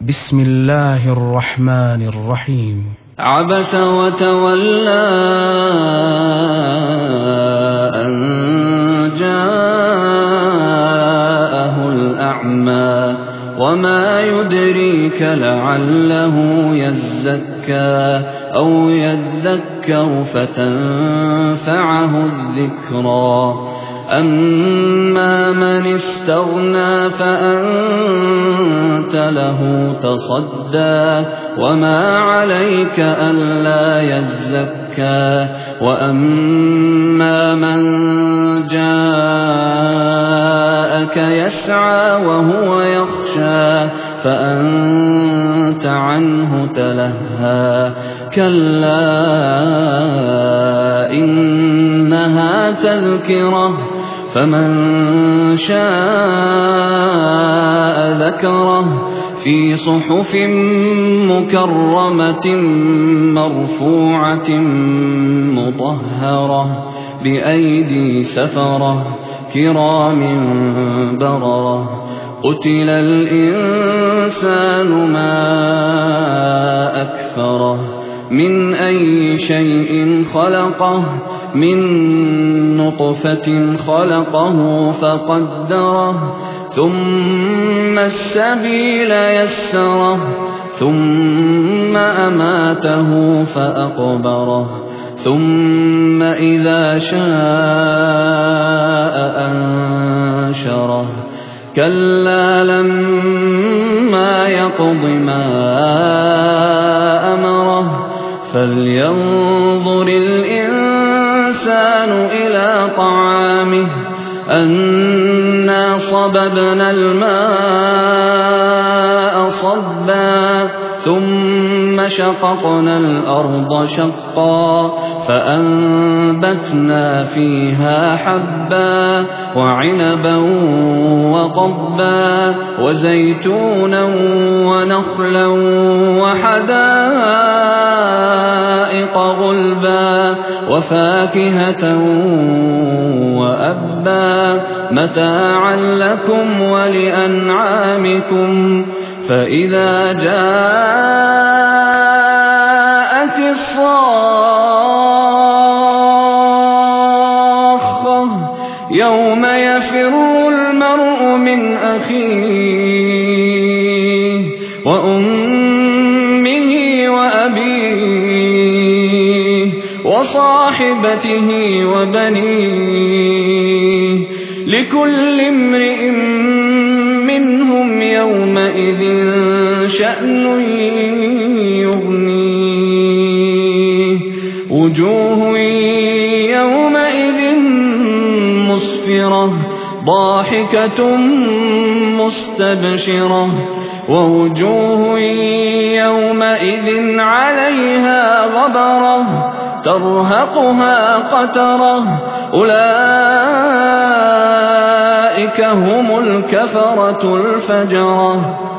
بسم الله الرحمن الرحيم. عبس وتولى أن جاءه الأعمى وما يدريك لعله يزكى أو يذكر فتنفعه الذكرى أما من استغنى فأنت له تصدى وما عليك ألا يزكى وأما من جاءك يسعى وهو يخشى فأنت عنه تلهى كلا إنها تذكرة فمن شاء ذكره في صحف مكرمة مرفوعة مطهرة بأيدي سفرة كرام بررة قتل الإنسان ما أكفره من أي شيء خلقه من نطفة خلقه فقدره ثم السبيل يسره ثم أماته فأقبره ثم إذا شاء أنشره كلا لما يقض ما أمره فلينظر الإنسان إلى طعامه أنا صببنا الماء صبا ثم شققنا الأرض شقا فأنبتنا فيها حبا وعنبا وقضبا وزيتونا ونخلا وحدائق غلبا وفاكهة وأبا متاعا لكم ولأنعامكم فإذا جاءت الصاخة يوم يفر المرء من أخيه وأمه وأبيه وصاحبته وبنيه لكل امرئ منهم يومئذ شأن يغنيه وجوه يومئذ مسفرة ضاحكة مستبشرة ووجوه يومئذ عليها غبرة ترهقها قترة أولئك هم الكفرة الفجرة.